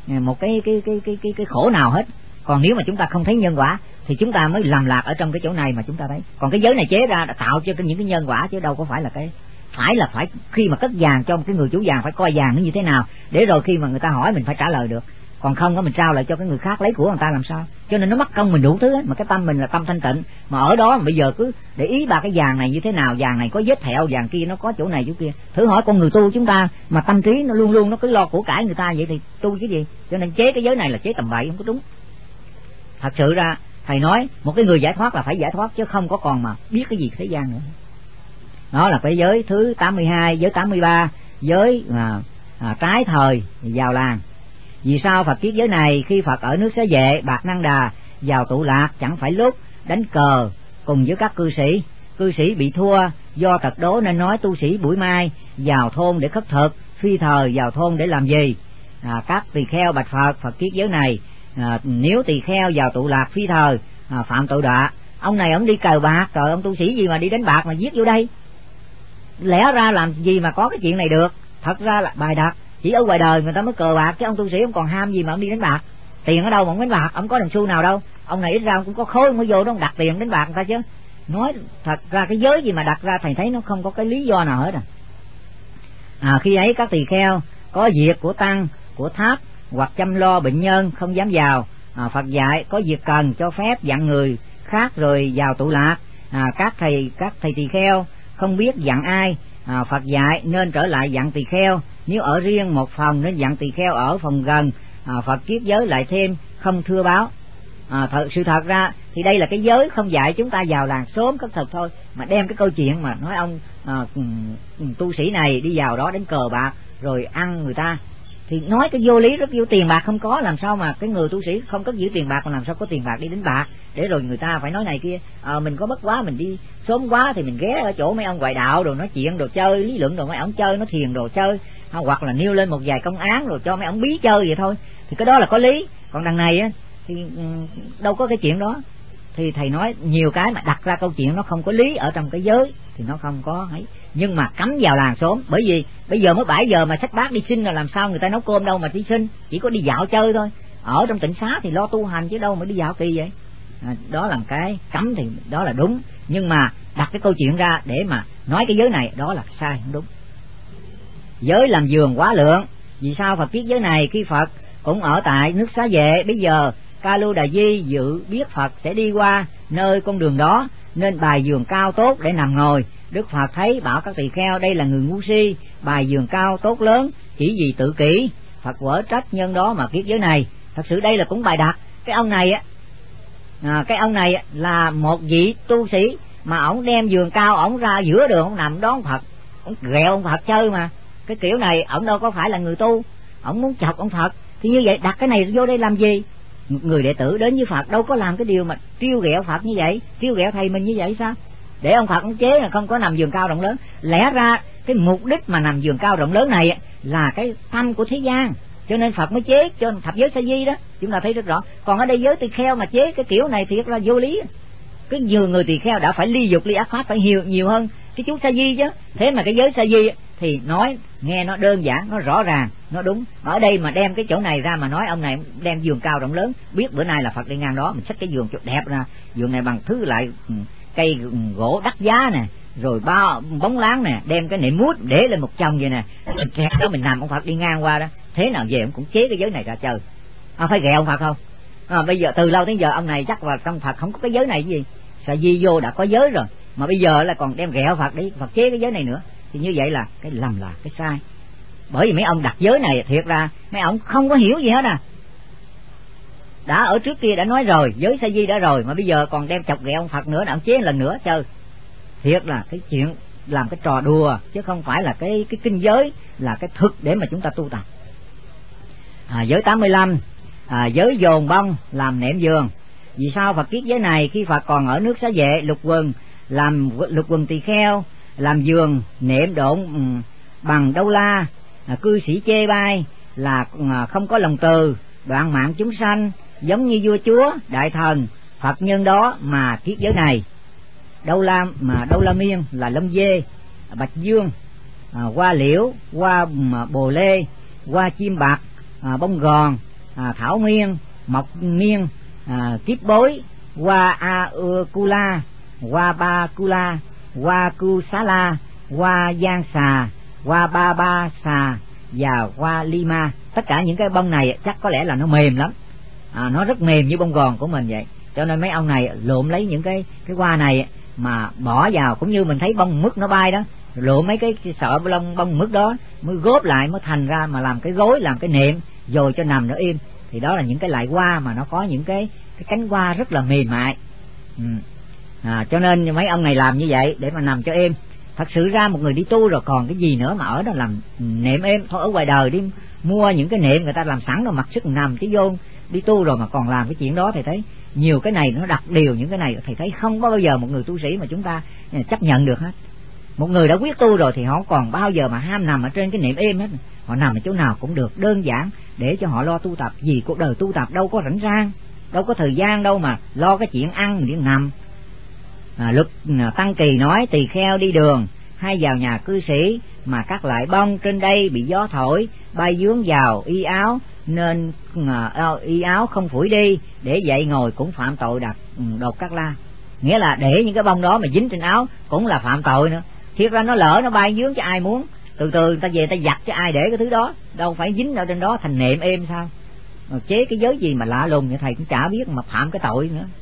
[SPEAKER 3] khổ nào hết. Còn nếu mà chúng ta không thấy nhân quả thì chúng ta mới lầm lạc ở trong cái chỗ này mà chúng ta thấy. Còn cái giới này chế ra đã tạo cho những cái nhân quả chứ đâu có phải là cái phải khi mà cất vàng cho một cái người chủ vàng phải coi vàng nó như thế nào để rồi khi mà người ta hỏi mình phải trả lời được. Còn không có mình trao lại cho cái người khác lấy của người ta làm sao? Cho nên nó mất công mình đủ thứ hết, mà cái tâm mình là tâm thanh tịnh, mà ở đó mà bây giờ cứ để ý bà cái vàng này như thế nào, vàng này có vết thẹo, vàng kia nó có chỗ này chỗ kia. Thử hỏi con người tu chúng ta mà tâm trí nó luôn luôn nó cứ lo của cải người ta vậy thì tu cái gì? Cho nên chế cái giới này là chế tầm bậy, không có đúng. Thật sự ra thầy nói một cái người giải thoát là phải giải thoát chứ không có còn mà biết cái gì thế gian nữa. Đó là cái giới thứ 82, giới 83, giới trái thời vào làng. Vì sao Phật kiết giới này khi Phật ở nước Xá Vệ, Bạc Năng Đà vào tụ lạc chẳng phải lúc đánh cờ cùng với các cư sĩ. Cư sĩ bị thua do tật đố nên nói tu sĩ buổi mai vào thôn để khất thực, phi thời vào thôn để làm gì? Các tỳ kheo bạch Phật, Phật kiết giới này nếu tỳ kheo vào tụ lạc phi thời phạm tội đọa. Ông này ông đi cờ bạc, trời, ông tu sĩ gì mà đi đánh bạc mà giết vô đây? Lẽ ra làm gì mà có cái chuyện này được? Thật ra là bài đặt, chỉ ở ngoài đời người ta mới cờ bạc chứ ông tu sĩ ông còn ham gì mà ông đi đánh bạc? Tiền ở đâu mà ông đánh bạc? Ông có đồng xu nào đâu. Ông này ít ra ông cũng có khối mới vô đó ông đặt tiền đánh bạc người ta chứ. Nói thật ra cái giới gì mà đặt ra thầy thấy nó không có cái lý do nào hết. Khi ấy các tỳ kheo có việc của tăng, của tháp hoặc chăm lo bệnh nhân không dám vào. Phật dạy có việc cần cho phép dặn người khác rồi vào tụ lạc. Các thầy tỳ kheo không biết dặn ai, Phật dạy nên trở lại dặn tỳ kheo. Nếu ở riêng một phòng nên dặn tỳ kheo ở phòng gần. Phật kiết giới lại thêm không thưa báo. Sự thật ra thì đây là cái giới không dạy chúng ta vào làng sớm cất thực thôi, mà đem cái câu chuyện mà nói ông tu sĩ này đi vào đó đánh cờ bạc rồi ăn người ta thì nói cái vô lý, rất vô tiền bạc không có, làm sao mà cái người tu sĩ không cất giữ tiền bạc mà làm sao có tiền bạc đi đánh bạc, để rồi người ta phải nói này kia. Mình có bất quá mình đi sớm quá thì mình ghé ở chỗ mấy ông ngoại đạo rồi nói chuyện đồ chơi lý luận, rồi mấy ông chơi nó thiền đồ chơi, hoặc là nêu lên một vài công án rồi cho mấy ông bí chơi vậy thôi, thì cái đó là có lý. Còn đằng này á thì đâu có cái chuyện đó. Thì thầy nói nhiều cái mà đặt ra câu chuyện nó không có lý ở trong cái giới thì nó không có ấy. Nhưng mà cấm vào làng sớm, bởi vì bây giờ mới 7 giờ mà xách bát đi xin là làm sao người ta nấu cơm đâu mà đi xin, chỉ có đi dạo chơi thôi. Ở trong tịnh xá thì lo tu hành chứ đâu mà đi dạo kỳ vậy. Đó là cái cấm thì đó là đúng, nhưng mà đặt cái câu chuyện ra để mà nói cái giới này đó là sai, không đúng. Giới làm vườn quá lượng. Vì sao Phật viết giới này? Khi Phật cũng ở tại nước Xá Vệ, bây giờ Ca Lu Đà Di dự biết Phật sẽ đi qua nơi con đường đó nên bài giường cao tốt để nằm ngồi. Đức Phật thấy bảo các tỳ kheo đây là người ngu si, bài giường cao tốt lớn chỉ vì tự kỷ. Phật quở trách nhân đó mà viết giới này. Thật sự đây là cũng bài đặt. Cái ông này là một vị tu sĩ mà ổng đem giường cao ổng ra giữa đường ổng nằm đón Phật, ổng ghẹo ông Phật chơi mà. Cái kiểu này ổng đâu có phải là người tu, ổng muốn chọc ông Phật. Thì như vậy đặt cái này vô đây làm gì? Người đệ tử đến với Phật đâu có làm cái điều mà trêu ghẹo Phật như vậy, trêu ghẹo thầy mình như vậy sao? Để ông Phật ông chế là không có nằm giường cao rộng lớn. Lẽ ra cái mục đích mà nằm giường cao rộng lớn này là cái tâm của thế gian, cho nên Phật mới chế cho thập giới sa di đó, chúng ta thấy rất rõ. Còn ở đây giới tỳ kheo mà chế cái kiểu này thì rất là vô lý. Cái người tỳ kheo đã phải ly dục ly ác pháp phải nhiều hơn cái chú sa di chứ. Thế mà cái giới sa di thì nói nghe nó đơn giản, nó rõ ràng, nó đúng. Ở đây mà đem cái chỗ này ra mà nói ông này đem giường cao rộng lớn, biết bữa nay là Phật đi ngang đó mình xách cái giường chỗ đẹp ra, giường này bằng thứ lại cây gỗ đắt giá nè, rồi bao bóng láng nè, đem cái nệm mút để lên một chồng vậy nè, kẹt đó mình nằm, ông Phật đi ngang qua đó, thế nào về ông cũng chế cái giới này ra chơi. Phải ghẹ ông Phật không? Bây giờ từ lâu đến giờ ông này chắc là trong Phật không có cái giới này gì, Sa Di vô đã có giới rồi, mà bây giờ là còn đem ghẹ ông Phật đi, Phật chế cái giới này nữa, thì như vậy là cái lầm, là cái sai. Bởi vì mấy ông đặt giới này thiệt ra mấy ông không có hiểu gì hết à. Đã ở trước kia đã nói rồi, giới Sa Di đã rồi, mà bây giờ còn đem chọc ghẹ ông Phật nữa, ông chế lần nữa chơi. Thiệt là cái chuyện làm cái trò đùa, chứ không phải là cái kinh giới là cái thực để mà chúng ta tu tập. Giới 85, giới dồn bông làm nệm giường. Vì sao Phật kiết giới này? Khi Phật còn ở nước Xá Vệ Lục Quần, làm Lục Quần Tỳ Kheo, làm giường nệm độn bằng Đâu La, cư sĩ chê bai là không có lòng từ, đoạn mạng chúng sanh, giống như vua chúa đại thần. Phật nhân đó mà kiết giới này. Đâu La Miên là lông dê, bạch dương, hoa liễu, hoa bồ lê, hoa chim bạc, bông gòn, thảo nguyên, mộc miên, kiếp bối, hoa Aukula, hoa Ba Kula, hoa Cu Xá La, hoa Giang Xà, hoa Ba Ba Xà và hoa Lima. Tất cả những cái bông này chắc có lẽ là nó mềm lắm, nó rất mềm như bông gòn của mình vậy. Cho nên mấy ông này lượm lấy những cái hoa này mà bỏ vào, cũng như mình thấy bông mứt nó bay đó, lượm mấy cái sợi bông mứt đó mới góp lại, mới thành ra mà làm cái gối, làm cái nệm rồi cho nằm nó im. Thì đó là những cái loại hoa mà nó có những cái cánh hoa rất là mềm mại. Cho nên mấy ông này làm như vậy để mà nằm cho êm. Thật sự ra một người đi tu rồi còn cái gì nữa mà ở đó làm nệm êm. Thôi ở ngoài đời đi mua những cái nệm người ta làm sẵn rồi mặc sức nằm, chứ vô đi tu rồi mà còn làm cái chuyện đó. Thầy thấy nhiều cái này nó đặc điều, những cái này thầy thấy không có bao giờ một người tu sĩ mà chúng ta chấp nhận được hết. Một người đã quyết tu rồi thì họ còn bao giờ mà ham nằm ở trên cái nệm êm hết. Họ nằm ở chỗ nào cũng được, đơn giản để cho họ lo tu tập. Vì cuộc đời tu tập đâu có rảnh rang, đâu có thời gian đâu mà lo cái chuyện ăn đi nằm. Luật Tăng Kỳ nói tỳ kheo đi đường hay vào nhà cư sĩ mà các loại bông trên đây bị gió thổi bay vướng vào y áo, nên y áo không phủi đi, để vậy ngồi cũng phạm tội đột cát la. Nghĩa là để những cái bông đó mà dính trên áo cũng là phạm tội nữa. Thiệt ra nó lỡ nó bay vướng cho ai muốn, từ từ người ta về ta giặt cho ai để cái thứ đó, đâu phải dính ở trên đó thành nệm êm sao. Chế cái giới gì mà lạ lùng như thầy cũng chả biết mà phạm cái tội nữa.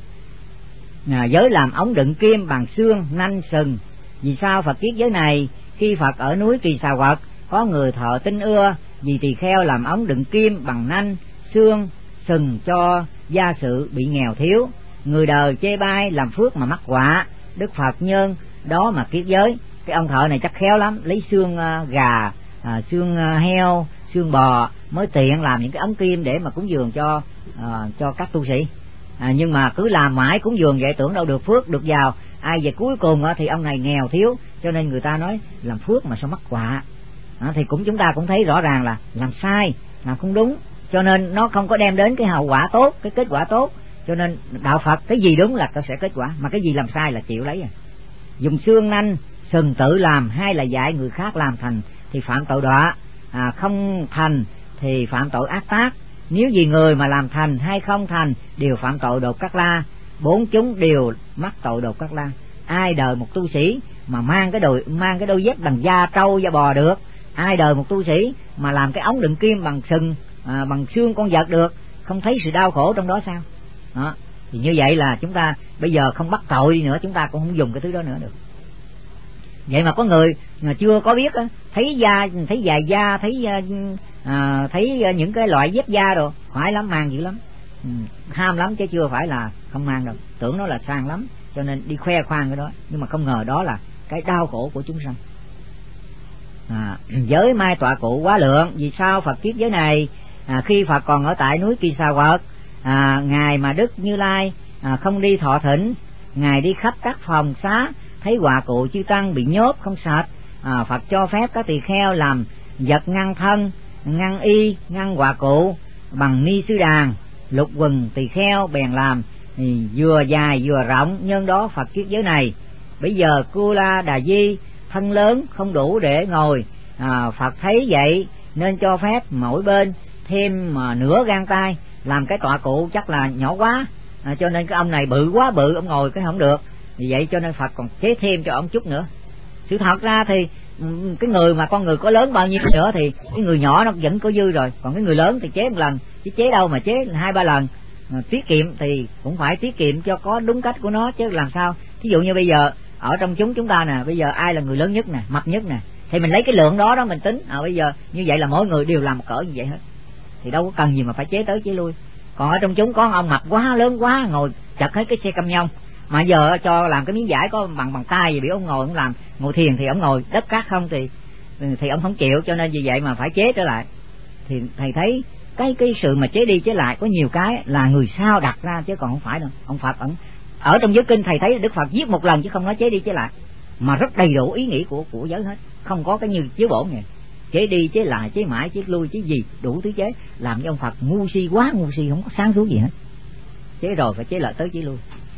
[SPEAKER 3] Giới làm ống đựng kim bằng xương, nanh, sừng. Vì sao Phật kiết giới này? Khi Phật ở núi Kỳ Xà Quật, có người thợ tinh ưa vì tỳ kheo làm ống đựng kim bằng nanh, xương, sừng cho gia sự bị nghèo thiếu. Người đời chê bai làm phước mà mắc họa, Đức Phật nhân đó mà kiết giới. Cái ông thợ này chắc khéo lắm, lấy xương gà, xương heo, xương bò mới tiện làm những cái ống kim để mà cúng dường cho các tu sĩ. Nhưng mà cứ làm mãi cúng dường vậy tưởng đâu được phước được giàu, ai về cuối cùng thì ông này nghèo thiếu, cho nên người ta nói làm phước mà sao mắc họa. Thì chúng ta cũng thấy rõ ràng là làm sai, làm không đúng, cho nên nó không có đem đến cái hậu quả tốt, cái kết quả tốt. Cho nên đạo Phật cái gì đúng là sẽ kết quả, mà cái gì làm sai là chịu lấy. Dùng xương nanh sừng tự làm hay là dạy người khác làm thành thì phạm tội đọa, không thành thì phạm tội ác tác. Nếu gì người mà làm thành hay không thành đều phạm tội đột cát la, bốn chúng đều mắc tội đột cát la. Ai đời một tu sĩ mà mang cái đôi dép bằng da trâu da bò được, ai đời một tu sĩ mà làm cái ống đựng kim bằng sừng, bằng xương con vật được, không thấy sự đau khổ trong đó sao? Đó. Thì như vậy là chúng ta bây giờ không bắt tội đi nữa, chúng ta cũng không dùng cái thứ đó nữa được. Vậy mà có người mà chưa có biết thấy dài da, thấy những cái loại dép da rồi khoái lắm, mang dữ lắm, ham lắm, chứ chưa phải là không mang đâu, tưởng nó là sang lắm cho nên đi khoe khoang cái đó, nhưng mà không ngờ đó là cái đau khổ của chúng sanh. Giới mai tọa cụ quá lượng. Vì sao Phật kiết giới này? Khi Phật còn ở tại núi Kỳ Xà Quật, ngài mà Đức Như Lai không đi thọ thỉnh, ngài đi khắp các phòng xá, thấy hòa cụ chư tăng bị nhốt không sạch, Phật cho phép các tỳ kheo làm vật ngăn thân, ngăn y, ngăn hòa cụ bằng ni sư đàn. Lục quần tỳ kheo bèn làm vừa dài vừa rộng, nhân đó Phật kiết giới này. Bây giờ Kula Đà Di thân lớn không đủ để ngồi, Phật thấy vậy nên cho phép mỗi bên thêm nửa gang tay, làm cái tọa cụ chắc là nhỏ quá, cho nên cái ông này bự quá bự, ông ngồi cái không được. Vì vậy cho nên Phật còn chế thêm cho ông chút nữa Sự thật ra thì cái người mà con người có lớn bao nhiêu nữa thì cái người nhỏ nó vẫn có dư rồi, còn cái người lớn thì chế một lần, chứ chế đâu mà chế 2-3 lần. Tiết kiệm thì cũng phải tiết kiệm cho có đúng cách của nó chứ làm sao. Thí dụ như bây giờ ở trong chúng ta nè, bây giờ ai là người lớn nhất nè, mập nhất nè, thì mình lấy cái lượng đó mình tính. Bây giờ như vậy là mỗi người đều làm một cỡ như vậy hết, thì đâu có cần gì mà phải chế tới chế lui. Còn ở trong chúng có ông mập quá, lớn quá, ngồi chật hết cái xe cam nhông, mà giờ cho làm cái miếng vải có bằng tay gì, biểu ông ngồi, ông làm ngồi thiền thì ông ngồi đất cát không thì ông không chịu, cho nên vì vậy mà phải chế trở lại. Thì thầy thấy cái sự mà chế đi chế lại có nhiều cái là người sau đặt ra chứ còn không phải đâu. Ông Phật ở trong giới kinh thầy thấy Đức Phật viết một lần chứ không nói chế đi chế lại, mà rất đầy đủ ý nghĩa của giới hết, không có cái như chiếu bổn này chế đi chế lại, chế mãi, chế lui, chế gì đủ thứ chế, làm cho ông Phật ngu si, quá ngu si, không có sáng suốt gì hết. Chế rồi phải chế lại tới chế lui.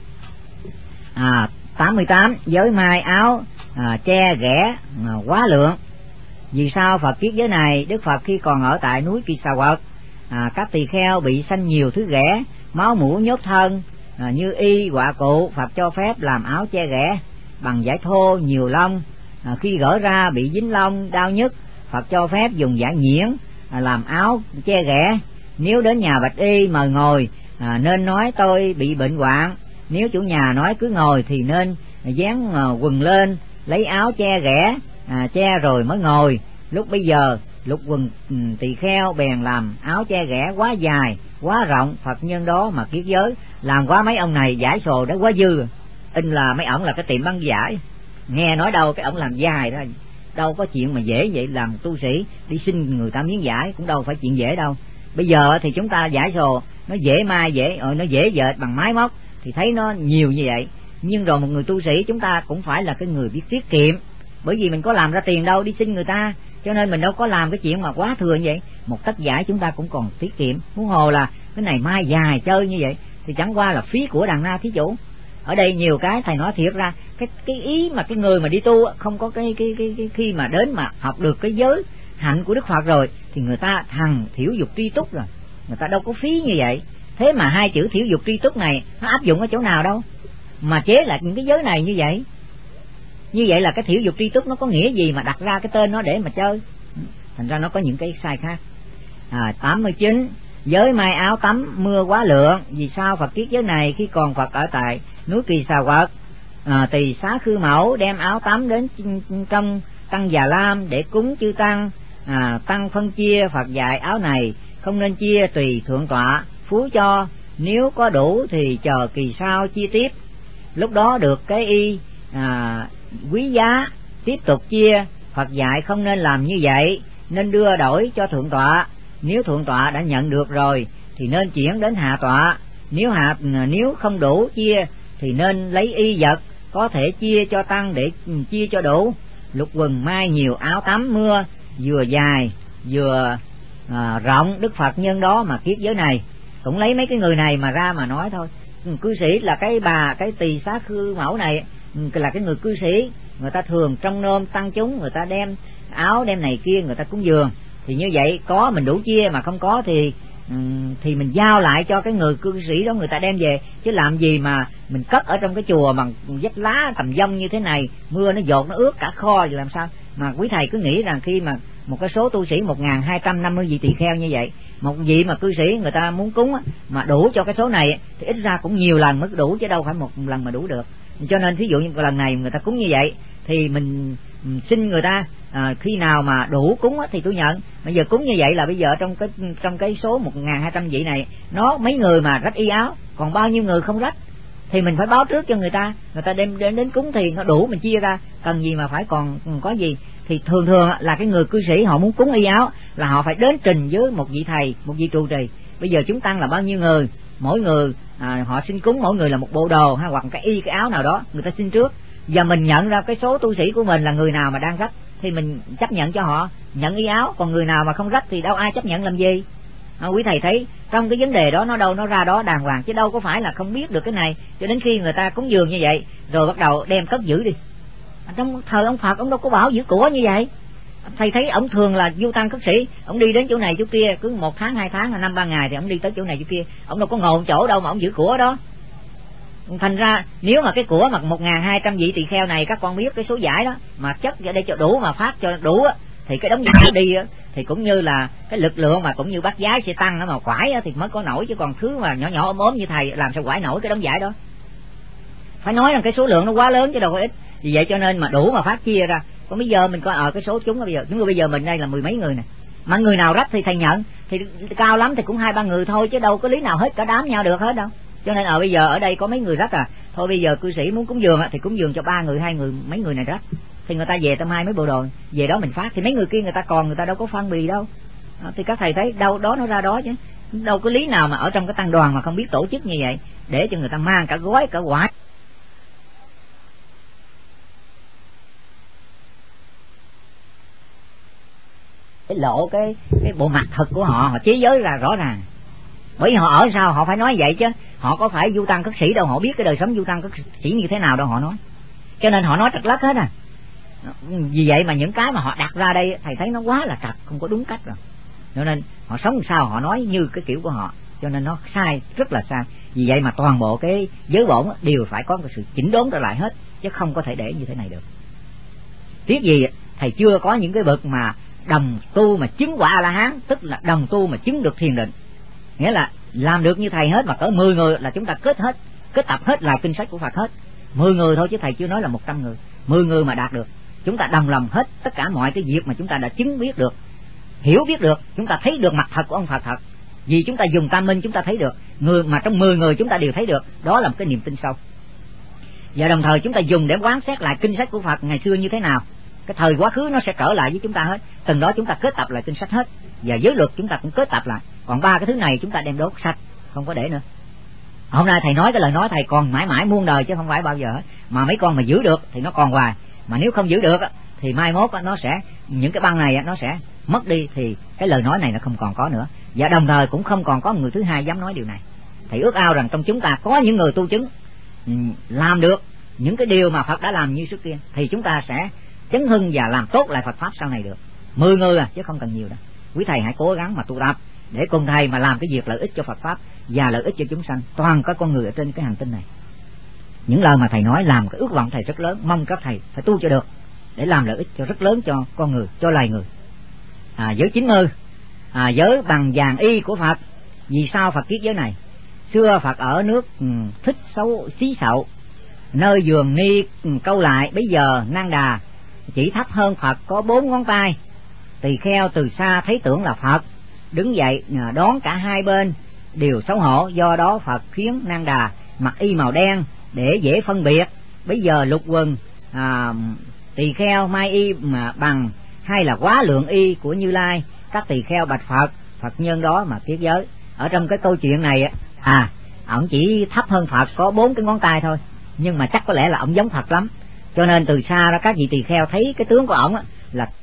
[SPEAKER 3] 88. Giới mai áo che ghẻ quá lượng. Vì sao Phật viết giới này? Đức Phật khi còn ở tại núi Kỳ Xà Quật, các tỳ kheo bị sanh nhiều thứ ghẻ, máu mủ nhốt thân, như y quạ cụ. Phật cho phép làm áo che ghẻ bằng vải thô nhiều lông, khi gỡ ra bị dính lông đau nhức. Phật cho phép dùng vải nhuyễn làm áo che ghẻ. Nếu đến nhà bạch y mời ngồi, nên nói tôi bị bệnh hoạn. Nếu chủ nhà nói cứ ngồi thì nên dán quần lên, lấy áo che ghẻ, che rồi mới ngồi. Lúc bây giờ lục quần tỳ kheo bèn làm áo che ghẻ quá dài quá rộng. Phật nhân đó mà kiết giới, làm quá mấy ông này giải sồ đã quá dư. In là mấy ổng là cái tiệm bán giải, nghe nói đâu cái ổng làm dài đó, đâu có chuyện mà dễ vậy. Làm tu sĩ đi xin người ta miếng giải cũng đâu phải chuyện dễ đâu. Bây giờ thì chúng ta giải sồ nó dễ mai dễ, nó dễ dệt bằng máy móc thì thấy nó nhiều như vậy. Nhưng rồi một người tu sĩ chúng ta cũng phải là cái người biết tiết kiệm, bởi vì mình có làm ra tiền đâu đi xin người ta, cho nên mình đâu có làm cái chuyện mà quá thừa như vậy. Một tấc vải chúng ta cũng còn tiết kiệm, huống hồ là cái này mai dài chơi như vậy thì chẳng qua là phí của đàn na thí chủ. Ở đây nhiều cái thầy nói thiệt ra, cái ý mà cái người mà đi tu không có cái khi mà đến mà học được cái giới hạnh của Đức Phật rồi thì người ta thằng thiểu dục tri túc rồi, người ta đâu có phí như vậy. Thế mà hai chữ thiểu dục tri túc này nó áp dụng ở chỗ nào đâu mà chế lại những cái giới này như vậy. Như vậy là cái thiểu dục tri túc nó có nghĩa gì mà đặt ra cái tên nó để mà chơi? Thành ra nó có những cái sai khác. 89. Giới mai áo tắm mưa quá lượng. Vì sao Phật kiết giới này? Khi còn Phật ở tại núi Kỳ Xà Quật, tỳ xá Khư Mẫu đem áo tắm đến trong tăng Già Lam để cúng chư tăng. Tăng phân chia, Phật dạy áo này không nên chia, tùy thượng tọa phú cho, nếu có đủ thì chờ kỳ sau chia tiếp. Lúc đó được cái y quý giá tiếp tục chia. Phật dạy không nên làm như vậy, nên đưa đổi cho thượng tọa. Nếu thượng tọa đã nhận được rồi thì nên chuyển đến hạ tọa. Nếu không đủ chia thì nên lấy y vật có thể chia cho tăng để chia cho đủ. Lục quần mai nhiều áo tắm mưa, vừa dài vừa rộng. Đức Phật nhân đó mà kiết giới này cũng lấy mấy cái người này mà ra mà nói thôi. Cư sĩ là cái tỳ xá Khư Mẫu này là cái người cư sĩ, người ta thường trong nôm tăng chúng, người ta đem áo đem này kia người ta cúng dường. Thì như vậy có mình đủ chia, mà không có thì mình giao lại cho cái người cư sĩ đó người ta đem về. Chứ làm gì mà mình cất ở trong cái chùa bằng vách lá tầm dông như thế này, mưa nó dột nó ướt cả kho thì làm sao? Mà quý thầy cứ nghĩ rằng khi mà một cái số tu sĩ 1250 vị tỳ kheo như vậy, một vị mà cư sĩ người ta muốn cúng mà đủ cho cái số này thì ít ra cũng nhiều lần mới đủ, chứ đâu phải một lần mà đủ được. Cho nên ví dụ như lần này người ta cúng như vậy thì mình xin người ta khi nào mà đủ cúng thì tôi nhận. Bây giờ cúng như vậy là bây giờ trong cái số 1200 vị này nó mấy người mà rách y áo, còn bao nhiêu người không rách thì mình phải báo trước cho người ta đem đến cúng thì nó đủ mình chia ra, cần gì mà phải còn có gì. Thì thường là cái người cư sĩ họ muốn cúng y áo là họ phải đến trình với một vị thầy, một vị trụ trì. Bây giờ chúng tăng là bao nhiêu người, mỗi người họ xin cúng mỗi người là một bộ đồ hay hoặc cái y cái áo nào đó người ta xin trước. Giờ mình nhận ra cái số tu sĩ của mình là người nào mà đang rách thì mình chấp nhận cho họ nhận y áo, còn người nào mà không rách thì đâu ai chấp nhận làm gì. Quý thầy thấy trong cái vấn đề đó nó ra đó đàng hoàng, chứ đâu có phải là không biết được cái này. Cho đến khi người ta cúng dường như vậy rồi bắt đầu đem cất giữ đi. Trong thời ông Phật ông đâu có bảo giữ của như vậy. Thầy thấy ông thường là du tăng cất sĩ, ông đi đến chỗ này chỗ kia cứ 1 tháng 2 tháng 5-3 ngày thì ông đi tới chỗ này chỗ kia, ông đâu có ngồi một chỗ đâu mà ông giữ của đó. Thành ra nếu mà cái của mà 1.200 vị tỳ kheo này các con biết cái số giải đó mà chất ra đây cho đủ mà phát cho đủ á, thì cái đống giải đi á, thì cũng như là cái lực lượng mà cũng như bắt giá sẽ tăng, nó mà quải á, thì mới có nổi, chứ còn thứ mà nhỏ nhỏ ốm như thầy làm sao quải nổi cái đống giải đó. Phải nói rằng cái số lượng nó quá lớn chứ đâu có ít. Vì vậy cho nên mà đủ mà phát chia ra. Còn bây giờ mình coi cái số chúng bây giờ, chúng bây giờ mình đây là 10 mấy người này, mà người nào rách thì thầy nhận, thì cao lắm thì cũng 2-3 người thôi, chứ đâu có lý nào hết cả đám nhau được hết đâu. Cho nên bây giờ ở đây có mấy người rách thôi bây giờ cư sĩ muốn cúng dường thì cúng dường cho 3 người, 2 người, mấy người này rách thì người ta về ta mai mấy bộ đồ về đó mình phát, thì mấy người kia người ta còn, người ta đâu có phân bì đâu. Thì các thầy thấy đâu đó nó ra đó chứ đâu có lý nào mà ở trong cái tăng đoàn mà không biết tổ chức như vậy, để cho người ta mang cả gói cả quả. Cái lộ cái bộ mặt thật của họ chế giới là rõ ràng. Bởi vì họ ở sao họ phải nói vậy chứ, họ có phải du tăng cất sĩ đâu, họ biết cái đời sống du tăng cất sĩ như thế nào đâu họ nói. Cho nên họ nói trật lất hết Vì vậy mà những cái mà họ đặt ra đây thầy thấy nó quá là trật, không có đúng cách rồi. Cho nên họ sống sao họ nói như cái kiểu của họ, cho nên nó sai, rất là sai. Vì vậy mà toàn bộ cái giới bổn đều phải có cái sự chỉnh đốn trở lại hết, chứ không có thể để như thế này được. Tiếc gì thầy chưa có những cái bậc mà đồng tu mà chứng quả A-la-hán, tức là đồng tu mà chứng được thiền định, nghĩa là làm được như thầy hết, mà cỡ 10 người là chúng ta kết tập hết là kinh sách của Phật hết. 10 người thôi chứ thầy chưa nói là 100 người. 10 người mà đạt được, chúng ta đồng lòng hết tất cả mọi cái việc mà chúng ta đã chứng biết được, hiểu biết được, chúng ta thấy được mặt thật của ông Phật thật. Vì chúng ta dùng tam minh chúng ta thấy được, người mà trong 10 người chúng ta đều thấy được, đó là một cái niềm tin sâu. Và đồng thời chúng ta dùng để quán xét lại kinh sách của Phật ngày xưa như thế nào, cái thời quá khứ nó sẽ trở lại với chúng ta hết. Từng đó chúng ta kết tập lại kinh sách hết, và giới luật chúng ta cũng kết tập lại. Còn 3 cái thứ này chúng ta đem đốt sạch, không có để nữa. Hôm nay thầy nói cái lời nói thầy còn mãi mãi muôn đời chứ không phải bao giờ hết. Mà mấy con mà giữ được thì nó còn hoài, mà nếu không giữ được thì mai mốt nó sẽ, những cái băng này nó sẽ mất đi, thì cái lời nói này nó không còn có nữa. Và đồng thời cũng không còn có người thứ hai dám nói điều này. Thầy ước ao rằng trong chúng ta có những người tu chứng làm được những cái điều mà Phật đã làm như trước kia, thì chúng ta sẽ chấn hưng và làm tốt lại Phật pháp sau này được. 10 người chứ không cần nhiều đâu. Quý thầy hãy cố gắng mà tu tập để cùng thầy mà làm cái việc lợi ích cho Phật pháp và lợi ích cho chúng sanh, toàn các con người ở trên cái hành tinh này. Những lời mà thầy nói làm cái ước vọng thầy rất lớn, mong các thầy phải tu cho được để làm lợi ích cho rất lớn cho con người, cho loài người. Giới 90, giới bằng vàng y của Phật. Vì sao Phật viết giới này? Xưa Phật ở nước Thích Xí Sậu, nơi vườn ni câu lại, bây giờ Nang Đà chỉ thấp hơn Phật có 4 ngón tay. Tỳ kheo từ xa thấy tưởng là Phật, đứng dậy đón cả hai bên đều xấu hổ. Do đó Phật khiến Nang Đà mặc y màu đen để dễ phân biệt. Bây giờ lục quần tỳ kheo mai y mà bằng hay là quá lượng y của Như Lai. Các tỳ kheo bạch Phật, Phật nhân đó mà kiết giới. Ở trong cái câu chuyện này ổng chỉ thấp hơn Phật có 4 cái ngón tay thôi, nhưng mà chắc có lẽ là ổng giống Phật lắm. Cho nên từ xa ra các vị tỳ kheo thấy cái tướng của ổng là